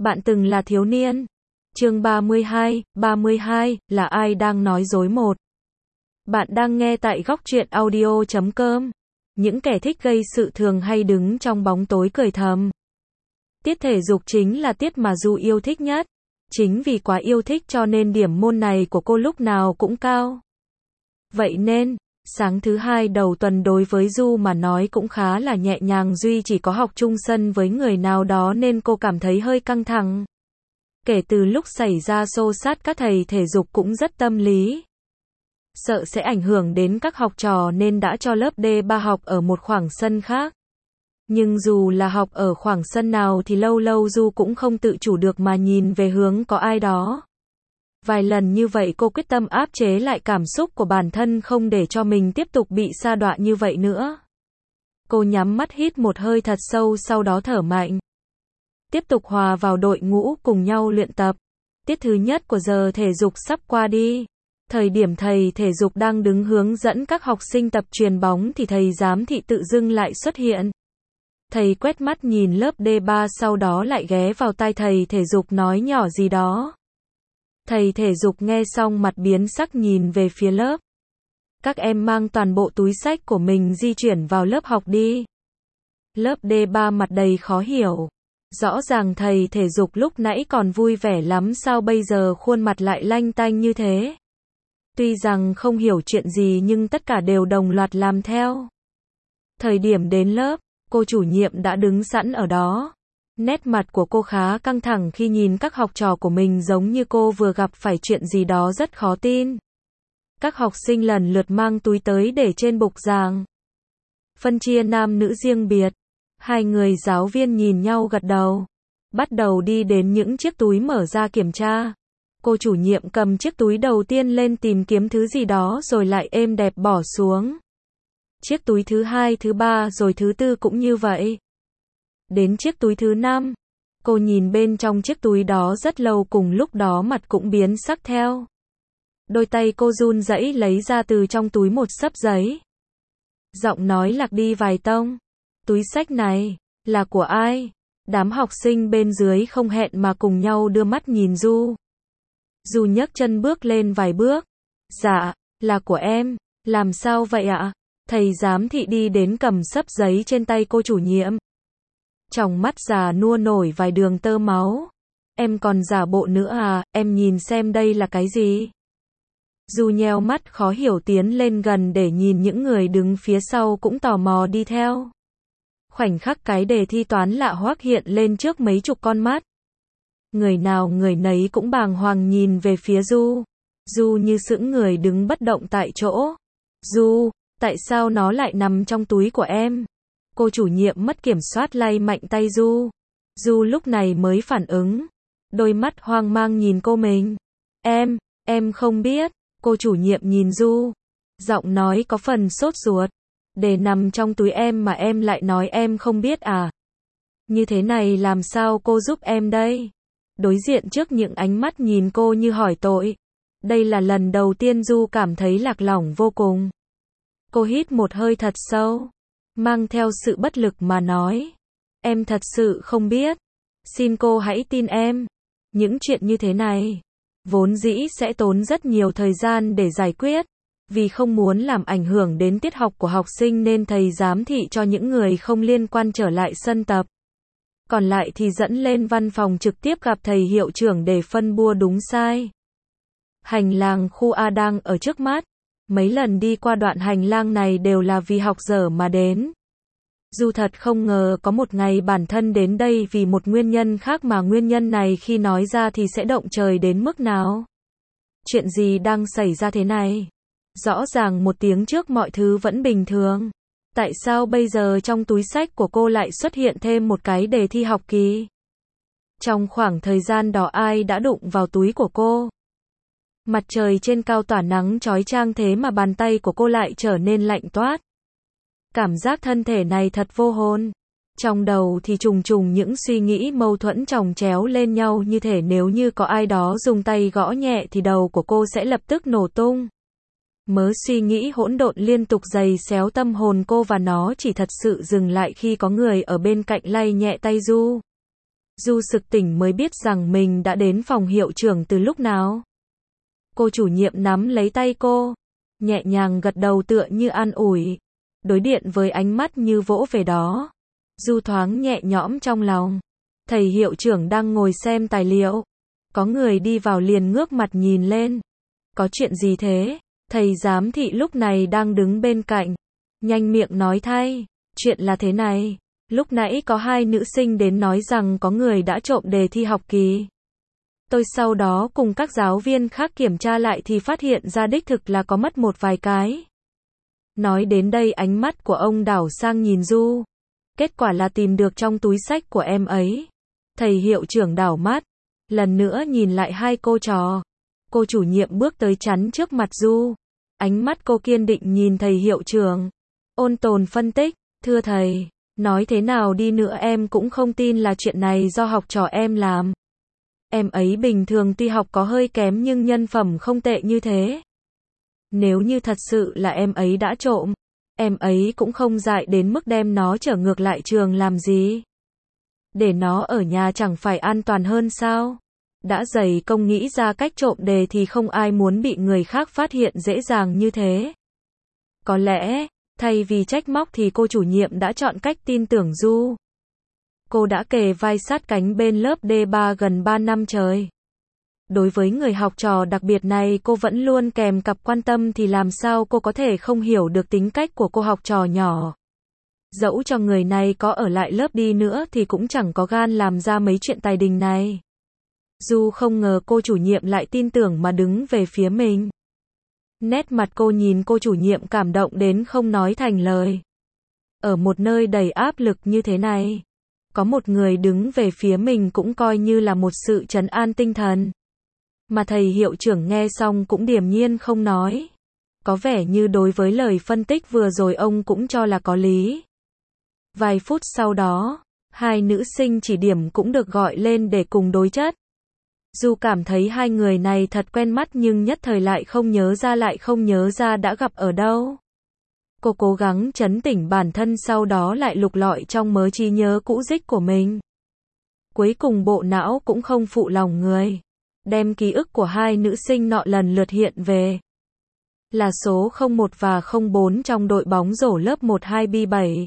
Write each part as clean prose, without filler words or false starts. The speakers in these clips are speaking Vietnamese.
Bạn từng là thiếu niên. Chương 32 là ai đang nói dối một. Bạn đang nghe tại góc truyện audio.com. Những kẻ thích gây sự thường hay đứng trong bóng tối cười thầm. Tiết thể dục chính là tiết mà Du yêu thích nhất. Chính vì quá yêu thích cho nên điểm môn này của cô lúc nào cũng cao. Vậy nên, sáng thứ hai đầu tuần đối với Du mà nói cũng khá là nhẹ nhàng, duy chỉ có học chung sân với người nào đó nên cô cảm thấy hơi căng thẳng. Kể từ lúc xảy ra xô xát, các thầy thể dục cũng rất tâm lý. Sợ sẽ ảnh hưởng đến các học trò nên đã cho lớp D3 học ở một khoảng sân khác. Nhưng dù là học ở khoảng sân nào thì lâu lâu Du cũng không tự chủ được mà nhìn về hướng có ai đó. Vài lần như vậy cô quyết tâm áp chế lại cảm xúc của bản thân không để cho mình tiếp tục bị sa đọa như vậy nữa. Cô nhắm mắt hít một hơi thật sâu, sau đó thở mạnh. Tiếp tục hòa vào đội ngũ cùng nhau luyện tập. Tiết thứ nhất của giờ thể dục sắp qua đi. Thời điểm thầy thể dục đang đứng hướng dẫn các học sinh tập chuyền bóng thì thầy giám thị tự dưng lại xuất hiện. Thầy quét mắt nhìn lớp D3, sau đó lại ghé vào tai thầy thể dục nói nhỏ gì đó. Thầy thể dục nghe xong mặt biến sắc nhìn về phía lớp. Các em mang toàn bộ túi xách của mình di chuyển vào lớp học đi. Lớp D3 mặt đầy khó hiểu. Rõ ràng thầy thể dục lúc nãy còn vui vẻ lắm, sao bây giờ khuôn mặt lại lanh tanh như thế? Tuy rằng không hiểu chuyện gì nhưng tất cả đều đồng loạt làm theo. Thời điểm đến lớp, cô chủ nhiệm đã đứng sẵn ở đó. Nét mặt của cô khá căng thẳng khi nhìn các học trò của mình giống như cô vừa gặp phải chuyện gì đó rất khó tin. Các học sinh lần lượt mang túi tới để trên bục giảng. Phân chia nam nữ riêng biệt. Hai người giáo viên nhìn nhau gật đầu. Bắt đầu đi đến những chiếc túi mở ra kiểm tra. Cô chủ nhiệm cầm chiếc túi đầu tiên lên tìm kiếm thứ gì đó rồi lại êm đẹp bỏ xuống. Chiếc túi thứ hai, thứ ba rồi thứ tư cũng như vậy. Đến chiếc túi thứ 5, cô nhìn bên trong chiếc túi đó rất lâu, cùng lúc đó mặt cũng biến sắc theo. Đôi tay cô run rẩy lấy ra từ trong túi một xấp giấy. Giọng nói lạc đi vài tông. Túi xách này, là của ai? Đám học sinh bên dưới không hẹn mà cùng nhau đưa mắt nhìn Du. Du nhấc chân bước lên vài bước. Dạ, là của em. Làm sao vậy ạ? Thầy giám thị đi đến cầm xấp giấy trên tay cô chủ nhiệm. Trong mắt già nua nổi vài đường tơ máu. Em còn giả bộ nữa à, em nhìn xem đây là cái gì? Du nheo mắt khó hiểu tiến lên gần để nhìn, những người đứng phía sau cũng tò mò đi theo. Khoảnh khắc cái đề thi toán lạ hoắc hiện lên trước mấy chục con mắt. Người nào người nấy cũng bàng hoàng nhìn về phía Du. Du như sững người đứng bất động tại chỗ. Du, tại sao nó lại nằm trong túi của em? Cô chủ nhiệm mất kiểm soát lay mạnh tay Du. Du lúc này mới phản ứng. Đôi mắt hoang mang nhìn cô mình. Em không biết. Cô chủ nhiệm nhìn Du. Giọng nói có phần sốt ruột. Để nằm trong túi em mà em lại nói em không biết à? Như thế này làm sao cô giúp em đây? Đối diện trước những ánh mắt nhìn cô như hỏi tội. Đây là lần đầu tiên Du cảm thấy lạc lõng vô cùng. Cô hít một hơi thật sâu, mang theo sự bất lực mà nói. Em thật sự không biết. Xin cô hãy tin em. Những chuyện như thế này, vốn dĩ sẽ tốn rất nhiều thời gian để giải quyết. Vì không muốn làm ảnh hưởng đến tiết học của học sinh nên thầy giám thị cho những người không liên quan trở lại sân tập. Còn lại thì dẫn lên văn phòng trực tiếp gặp thầy hiệu trưởng để phân bua đúng sai. Hành lang khu A đang ở trước mắt. Mấy lần đi qua đoạn hành lang này đều là vì học dở mà đến. Du thật không ngờ có một ngày bản thân đến đây vì một nguyên nhân khác, mà nguyên nhân này khi nói ra thì sẽ động trời đến mức nào. Chuyện gì đang xảy ra thế này? Rõ ràng một tiếng trước mọi thứ vẫn bình thường. Tại sao bây giờ trong túi xách của cô lại xuất hiện thêm một cái đề thi học kỳ? Trong khoảng thời gian đó ai đã đụng vào túi của cô? Mặt trời trên cao tỏa nắng chói chang thế mà bàn tay của cô lại trở nên lạnh toát. Cảm giác thân thể này thật vô hồn. Trong đầu thì trùng trùng những suy nghĩ mâu thuẫn chồng chéo lên nhau, như thể nếu như có ai đó dùng tay gõ nhẹ thì đầu của cô sẽ lập tức nổ tung. Mớ suy nghĩ hỗn độn liên tục giày xéo tâm hồn cô, và nó chỉ thật sự dừng lại khi có người ở bên cạnh lay nhẹ tay Du. Du sực tỉnh mới biết rằng mình đã đến phòng hiệu trưởng từ lúc nào. Cô chủ nhiệm nắm lấy tay cô, nhẹ nhàng gật đầu tựa như an ủi, đối điện với ánh mắt như vỗ về đó. Du thoáng nhẹ nhõm trong lòng. Thầy hiệu trưởng đang ngồi xem tài liệu. Có người đi vào liền ngước mặt nhìn lên. Có chuyện gì thế? Thầy giám thị lúc này đang đứng bên cạnh. Nhanh miệng nói thay. Chuyện là thế này. Lúc nãy có 2 nữ sinh đến nói rằng có người đã trộm đề thi học kỳ. Tôi sau đó cùng các giáo viên khác kiểm tra lại thì phát hiện ra đích thực là có mất một vài cái. Nói đến đây ánh mắt của ông đảo sang nhìn Du. Kết quả là tìm được trong túi xách của em ấy. Thầy hiệu trưởng đảo mắt. Lần nữa nhìn lại 2 cô trò. Cô chủ nhiệm bước tới chắn trước mặt Du. Ánh mắt cô kiên định nhìn thầy hiệu trưởng. Ôn tồn phân tích. Thưa thầy, nói thế nào đi nữa em cũng không tin là chuyện này do học trò em làm. Em ấy bình thường tuy học có hơi kém nhưng nhân phẩm không tệ như thế. Nếu như thật sự là em ấy đã trộm, em ấy cũng không dại đến mức đem nó trở ngược lại trường làm gì. Để nó ở nhà chẳng phải an toàn hơn sao? Đã dày công nghĩ ra cách trộm đề thì không ai muốn bị người khác phát hiện dễ dàng như thế. Có lẽ, thay vì trách móc thì cô chủ nhiệm đã chọn cách tin tưởng Du. Cô đã kề vai sát cánh bên lớp D3 gần 3 năm trời. Đối với người học trò đặc biệt này cô vẫn luôn kèm cặp quan tâm thì làm sao cô có thể không hiểu được tính cách của cô học trò nhỏ. Dẫu cho người này có ở lại lớp đi nữa thì cũng chẳng có gan làm ra mấy chuyện tài đình này. Du không ngờ cô chủ nhiệm lại tin tưởng mà đứng về phía mình. Nét mặt cô nhìn cô chủ nhiệm cảm động đến không nói thành lời. Ở một nơi đầy áp lực như thế này, có một người đứng về phía mình cũng coi như là một sự trấn an tinh thần. Mà thầy hiệu trưởng nghe xong cũng điềm nhiên không nói. Có vẻ như đối với lời phân tích vừa rồi ông cũng cho là có lý. Vài phút sau đó, 2 nữ sinh chỉ điểm cũng được gọi lên để cùng đối chất. Du cảm thấy 2 người này thật quen mắt nhưng nhất thời lại không nhớ ra đã gặp ở đâu. Cô cố gắng trấn tĩnh bản thân sau đó lại lục lọi trong mớ trí nhớ cũ rích của mình. Cuối cùng bộ não cũng không phụ lòng người. Đem ký ức của 2 nữ sinh nọ lần lượt hiện về. Là số 01 và 04 trong đội bóng rổ lớp 12B7.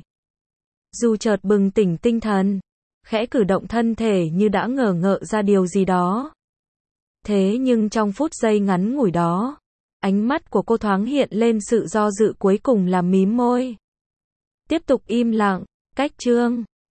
Du chợt bừng tỉnh tinh thần, khẽ cử động thân thể như đã ngờ ngợ ra điều gì đó. Thế nhưng trong phút giây ngắn ngủi đó, ánh mắt của cô thoáng hiện lên sự do dự cuối cùng là mím môi. Tiếp tục im lặng, cách chương.